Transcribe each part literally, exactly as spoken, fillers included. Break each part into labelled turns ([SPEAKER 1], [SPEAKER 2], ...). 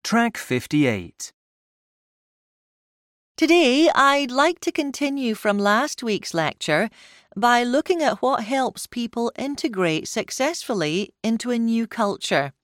[SPEAKER 1] Track fifty-eight.
[SPEAKER 2] Today, I'd like to continue from last week's lecture by looking at what helps people integrate successfully into a new culture.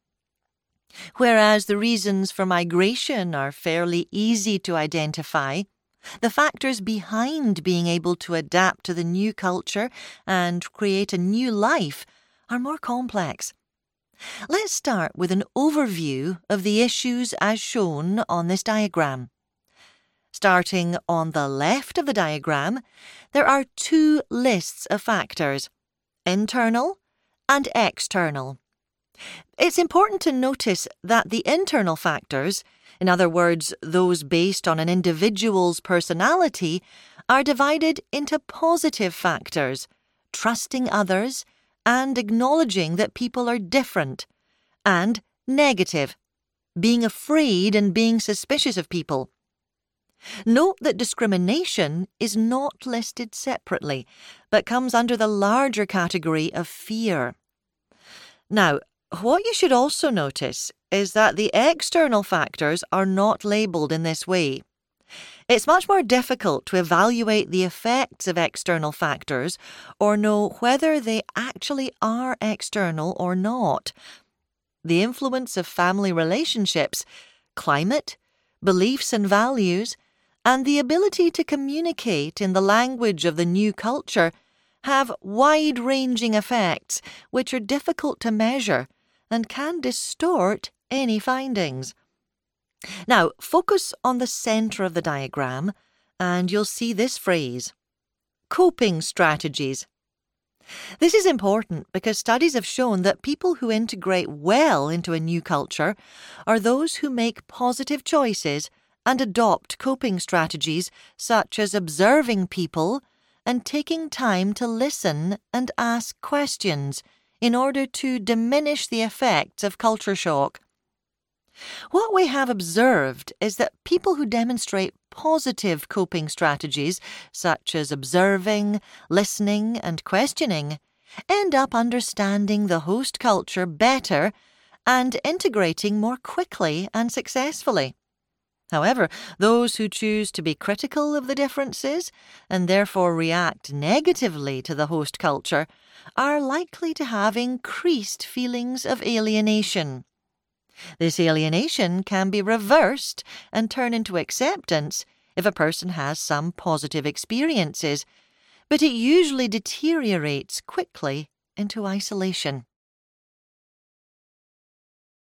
[SPEAKER 2] Whereas the reasons for migration are fairly easy to identify, the factors behind being able to adapt to the new culture and create a new life are more complex. Let's start with an overview of the issues as shown on this diagram. Starting on the left of the diagram, there are two lists of factors, internal and external. It's important to notice that the internal factors, in other words, those based on an individual's personality, are divided into positive factors, trusting others and acknowledging that people are different, and negative, being afraid and being suspicious of people. Note that discrimination is not listed separately, but comes under the larger category of fear. Now, what you should also notice is that the external factors are not labelled in this way. It's much more difficult to evaluate the effects of external factors or know whether they actually are external or not. The influence of family relationships, climate, beliefs and values, and the ability to communicate in the language of the new culture have wide-ranging effects which are difficult to measure and can distort any findings. Now, focus on the centre of the diagram and you'll see this phrase, coping strategies. This is important because studies have shown that people who integrate well into a new culture are those who make positive choices and adopt coping strategies such as observing people and taking time to listen and ask questions in order to diminish the effects of culture shock. What we have observed is that people who demonstrate positive coping strategies, such as observing, listening, and questioning, end up understanding the host culture better and integrating more quickly and successfully. However, those who choose to be critical of the differences and therefore react negatively to the host culture are likely to have increased feelings of alienation. This alienation can be reversed and turn into acceptance if a person has some positive experiences, but it usually deteriorates quickly into isolation.